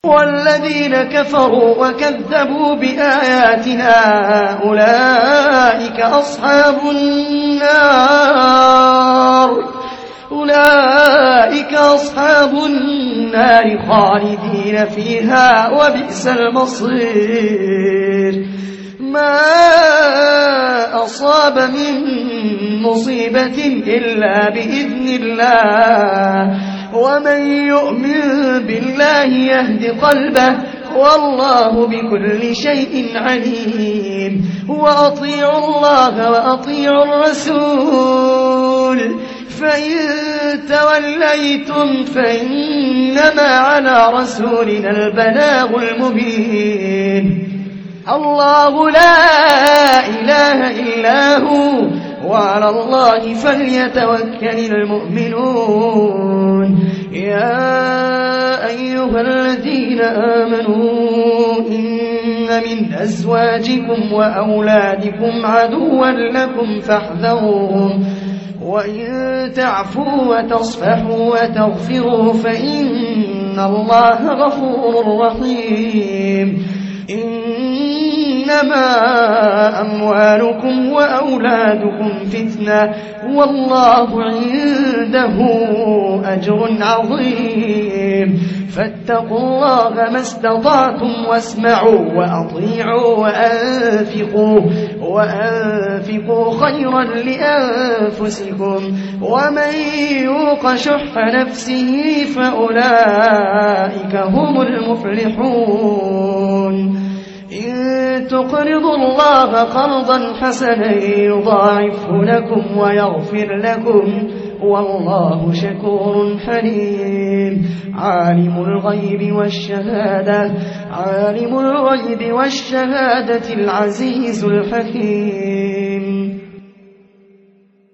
والذين كفروا وكذبوا بآياتنا أولئك أصحاب النار خالدين فيها وبئس المصير. ما أصاب من مصيبة إلا بإذن الله، ومن يؤمن بالله يهد قلبه، والله بكل شيء عليم. وأطيعوا الله وأطيعوا الرسول، فإن توليتم فإنما على رسولنا البلاغ المبين. الله لا إله إلا هو، وعلى الله فليتوكل المؤمنون. يا أيها الذين آمنوا إن من أزواجكم وأولادكم عدوا لكم فاحذروهم، وإن تعفوا وتصفحوا وتغفروا فإن الله غفور رحيم. إنما أموالكم وأولادكم فتنة، والله عنده أجر عظيم. فاتقوا الله ما استطعتم، واسمعوا وأطيعوا وأنفقوا خيرا لأنفسكم، ومن يوق شح نفسه فأولئك هم المفلحون. إن تقرضوا الله قرضا حسنا يضاعفه لكم ويغفر لكم، والله شكور حليم. عالم الغيب والشهادة العزيز الحكيم.